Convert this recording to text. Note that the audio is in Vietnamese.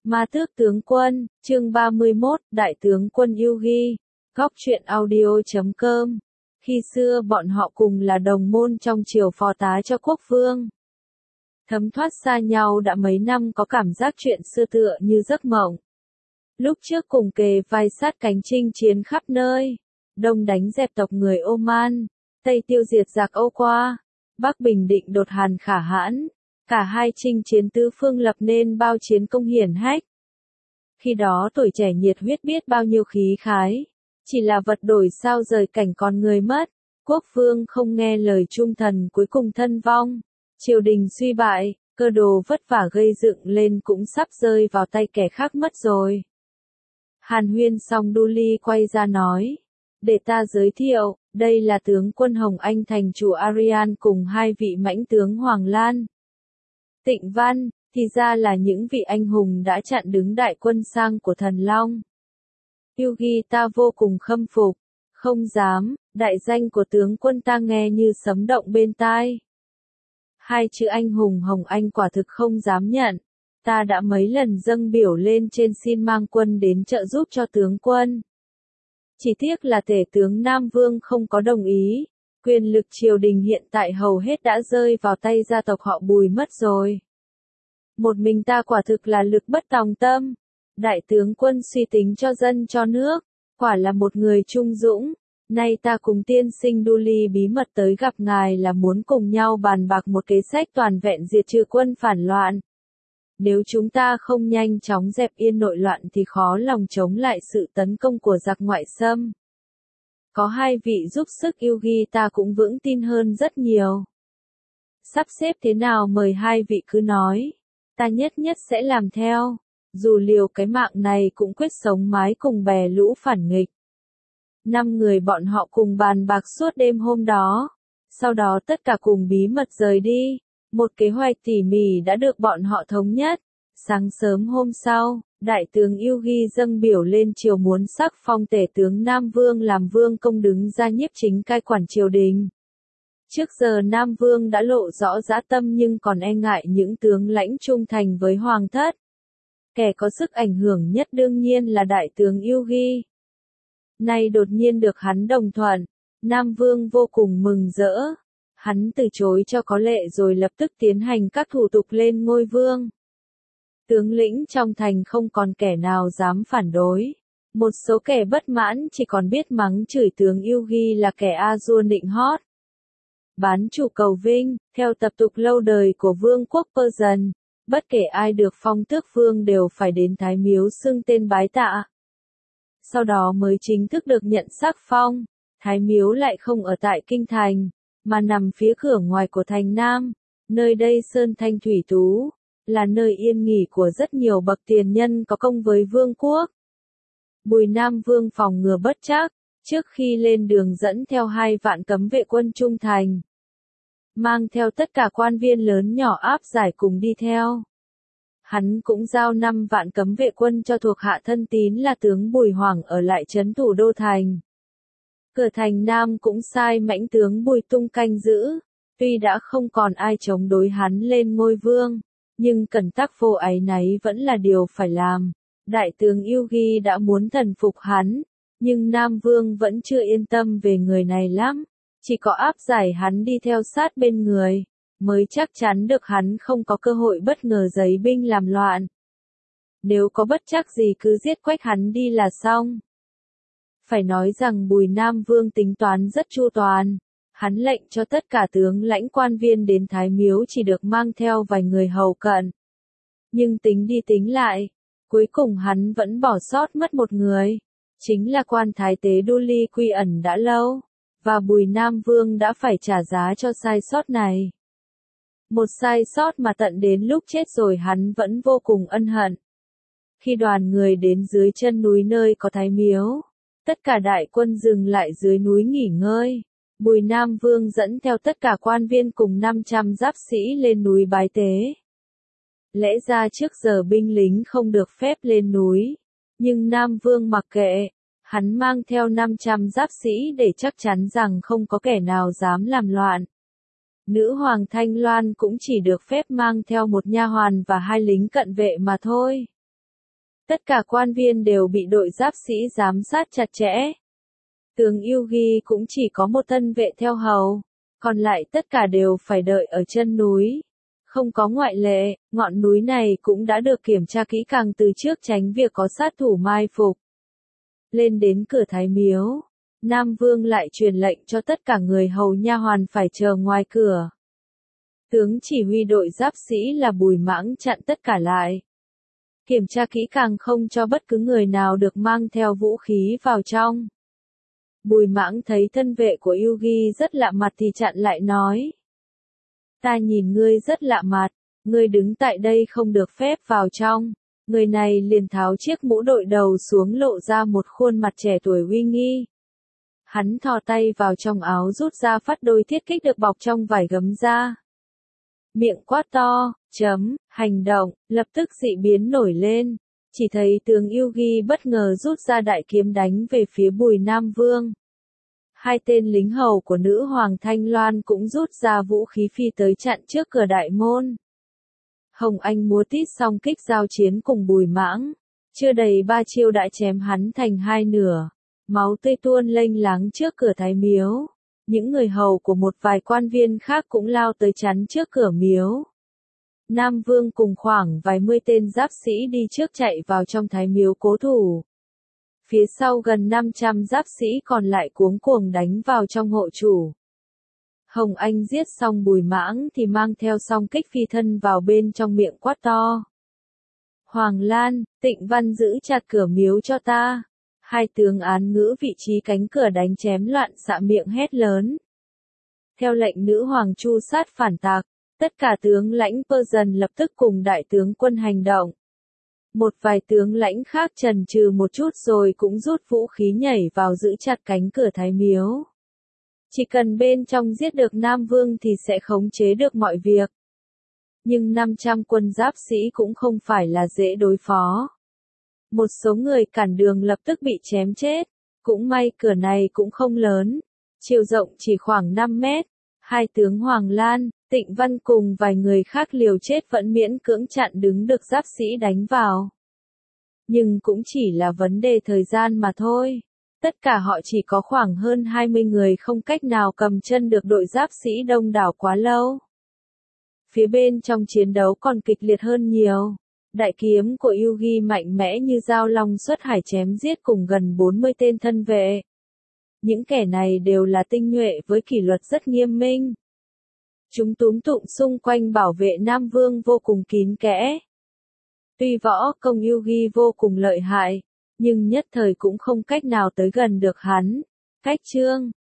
Ma Tước Tướng Quân, chương 31, Đại tướng quân Yugi, góc truyện audio.com. Khi xưa bọn họ cùng là đồng môn trong triều phò tá cho quốc vương. Thấm thoát xa nhau đã mấy năm, có cảm giác chuyện xưa tựa như giấc mộng. Lúc trước cùng kề vai sát cánh chinh chiến khắp nơi, Đông đánh dẹp tộc người Oman, Tây tiêu diệt giặc Âu Qua, Bắc bình định đột Hàn Khả Hãn. Cả hai chinh chiến tứ phương lập nên bao chiến công hiển hách. Khi đó tuổi trẻ nhiệt huyết biết bao nhiêu khí khái. Chỉ là vật đổi sao rời cảnh con người mất. Quốc vương không nghe lời trung thần cuối cùng thân vong. Triều đình suy bại, cơ đồ vất vả gây dựng lên cũng sắp rơi vào tay kẻ khác mất rồi. Hàn huyên xong Dudley quay ra nói. Để ta giới thiệu, đây là tướng quân Hồng Anh thành chủ Arian cùng hai vị mãnh tướng Hoàng Lan. Tịnh Văn, thì ra là những vị anh hùng đã chặn đứng đại quân sang của thần Long. Yugi ta vô cùng khâm phục, không dám, đại danh của tướng quân ta nghe như sấm động bên tai. Hai chữ anh hùng Hồng Anh quả thực không dám nhận, ta đã mấy lần dâng biểu lên trên xin mang quân đến trợ giúp cho tướng quân. Chỉ tiếc là tể tướng Nam Vương không có đồng ý. Quyền lực triều đình hiện tại hầu hết đã rơi vào tay gia tộc họ Bùi mất rồi. Một mình ta quả thực là lực bất tòng tâm. Đại tướng quân suy tính cho dân cho nước, quả là một người trung dũng. Nay ta cùng tiên sinh Dudley bí mật tới gặp ngài là muốn cùng nhau bàn bạc một kế sách toàn vẹn diệt trừ quân phản loạn. Nếu chúng ta không nhanh chóng dẹp yên nội loạn thì khó lòng chống lại sự tấn công của giặc ngoại xâm. Có hai vị giúp sức Yugi ta cũng vững tin hơn rất nhiều. Sắp xếp thế nào mời hai vị cứ nói. Ta nhất nhất sẽ làm theo. Dù liều cái mạng này cũng quyết sống mái cùng bè lũ phản nghịch. 5 người bọn họ cùng bàn bạc suốt đêm hôm đó. Sau đó tất cả cùng bí mật rời đi. Một kế hoạch tỉ mỉ đã được bọn họ thống nhất. Sáng sớm hôm sau, đại tướng Yugi dâng biểu lên triều muốn sắc phong tể tướng Nam Vương làm vương công đứng ra nhiếp chính cai quản triều đình. Trước giờ Nam Vương đã lộ rõ dã tâm nhưng còn e ngại những tướng lãnh trung thành với hoàng thất. Kẻ có sức ảnh hưởng nhất đương nhiên là đại tướng Yugi. Nay đột nhiên được hắn đồng thuận, Nam Vương vô cùng mừng rỡ. Hắn từ chối cho có lệ rồi lập tức tiến hành các thủ tục lên ngôi vương. Tướng lĩnh trong thành không còn kẻ nào dám phản đối. Một số kẻ bất mãn chỉ còn biết mắng chửi tướng Yugi là kẻ a dua nịnh hót. Bán chủ cầu vinh, theo tập tục lâu đời của vương quốc Persian, bất kể ai được phong tước vương đều phải đến Thái Miếu xưng tên bái tạ. Sau đó mới chính thức được nhận sắc phong. Thái Miếu lại không ở tại kinh thành, mà nằm phía cửa ngoài của thành Nam. Nơi đây sơn thanh thủy tú, là nơi yên nghỉ của rất nhiều bậc tiền nhân có công với vương quốc. Bùi Nam Vương phòng ngừa bất trắc, trước khi lên đường dẫn theo 2 vạn cấm vệ quân trung thành. Mang theo tất cả quan viên lớn nhỏ áp giải cùng đi theo. Hắn cũng giao 5 vạn cấm vệ quân cho thuộc hạ thân tín là tướng Bùi Hoàng ở lại trấn thủ đô thành. Cửa thành Nam cũng sai mãnh tướng Bùi Tung canh giữ. Tuy đã không còn ai chống đối hắn lên ngôi vương, nhưng cẩn tắc vô áy náy vẫn là điều phải làm. Đại tướng Yugi đã muốn thần phục hắn, nhưng Nam Vương vẫn chưa yên tâm về người này lắm. Chỉ có áp giải hắn đi theo sát bên người, mới chắc chắn được hắn không có cơ hội bất ngờ giấy binh làm loạn. Nếu có bất trắc gì cứ giết quách hắn đi là xong. Phải nói rằng Bùi Nam Vương tính toán rất chu toàn. Hắn lệnh cho tất cả tướng lãnh quan viên đến Thái Miếu chỉ được mang theo vài người hầu cận. Nhưng tính đi tính lại, cuối cùng hắn vẫn bỏ sót mất một người. Chính là quan thái tế Dudley quy ẩn đã lâu. Và Bùi Nam Vương đã phải trả giá cho sai sót này. Một sai sót mà tận đến lúc chết rồi hắn vẫn vô cùng ân hận. Khi đoàn người đến dưới chân núi nơi có Thái Miếu, tất cả đại quân dừng lại dưới núi nghỉ ngơi. Bùi Nam Vương dẫn theo tất cả quan viên cùng 500 giáp sĩ lên núi bái tế. Lẽ ra trước giờ binh lính không được phép lên núi, nhưng Nam Vương mặc kệ. Hắn mang theo 500 giáp sĩ để chắc chắn rằng không có kẻ nào dám làm loạn. Nữ hoàng Thanh Loan cũng chỉ được phép mang theo một nha hoàn và 2 lính cận vệ mà thôi. Tất cả quan viên đều bị đội giáp sĩ giám sát chặt chẽ. Tướng Yugi cũng chỉ có một thân vệ theo hầu, còn lại tất cả đều phải đợi ở chân núi. Không có ngoại lệ, ngọn núi này cũng đã được kiểm tra kỹ càng từ trước tránh việc có sát thủ mai phục. Lên đến cửa Thái Miếu, Nam Vương lại truyền lệnh cho tất cả người hầu nha hoàn phải chờ ngoài cửa. Tướng chỉ huy đội giáp sĩ là Bùi Mãng chặn tất cả lại. Kiểm tra kỹ càng không cho bất cứ người nào được mang theo vũ khí vào trong. Bùi Mãng thấy thân vệ của Yugi rất lạ mặt thì chặn lại nói. Ta nhìn ngươi rất lạ mặt, ngươi đứng tại đây không được phép vào trong. Người này liền tháo chiếc mũ đội đầu xuống lộ ra một khuôn mặt trẻ tuổi uy nghi. Hắn thò tay vào trong áo rút ra phát đôi thiết kích được bọc trong vải gấm ra. Miệng quát to, hành động, lập tức dị biến nổi lên. Chỉ thấy tướng Yugi bất ngờ rút ra đại kiếm đánh về phía Bùi Nam Vương. Hai tên lính hầu của nữ hoàng Thanh Loan cũng rút ra vũ khí phi tới chặn trước cửa đại môn. Hồng Anh múa tít song kích giao chiến cùng Bùi Mãng. Chưa đầy 3 chiêu đã chém hắn thành hai nửa. Máu tươi tuôn lênh láng trước cửa Thái Miếu. Những người hầu của một vài quan viên khác cũng lao tới chắn trước cửa miếu. Nam Vương cùng khoảng vài mươi tên giáp sĩ đi trước chạy vào trong Thái Miếu cố thủ. Phía sau gần 500 giáp sĩ còn lại cuống cuồng đánh vào trong hộ chủ. Hồng Anh giết xong Bùi Mãng thì mang theo song kích phi thân vào bên trong miệng quát to. Hoàng Lan, Tịnh Văn giữ chặt cửa miếu cho ta. Hai tướng án ngữ vị trí cánh cửa đánh chém loạn xạ miệng hét lớn. Theo lệnh nữ hoàng tru sát phản tặc, tất cả tướng lãnh Persian lập tức cùng đại tướng quân hành động. Một vài tướng lãnh khác chần chừ một chút rồi cũng rút vũ khí nhảy vào giữ chặt cánh cửa Thái Miếu. Chỉ cần bên trong giết được Nam Vương thì sẽ khống chế được mọi việc. Nhưng 500 quân giáp sĩ cũng không phải là dễ đối phó. Một số người cản đường lập tức bị chém chết. Cũng may cửa này cũng không lớn. Chiều rộng chỉ khoảng 5 mét. Hai tướng Hoàng Lan, Tịnh Văn cùng vài người khác liều chết vẫn miễn cưỡng chặn đứng được giáp sĩ đánh vào. Nhưng cũng chỉ là vấn đề thời gian mà thôi. Tất cả họ chỉ có khoảng hơn 20 người không cách nào cầm chân được đội giáp sĩ đông đảo quá lâu. Phía bên trong chiến đấu còn kịch liệt hơn nhiều. Đại kiếm của Yugi mạnh mẽ như dao long xuất hải chém giết cùng gần 40 tên thân vệ. Những kẻ này đều là tinh nhuệ với kỷ luật rất nghiêm minh. Chúng túm tụm xung quanh bảo vệ Nam Vương vô cùng kín kẽ. Tuy võ công Yugi vô cùng lợi hại, nhưng nhất thời cũng không cách nào tới gần được hắn. Cách chương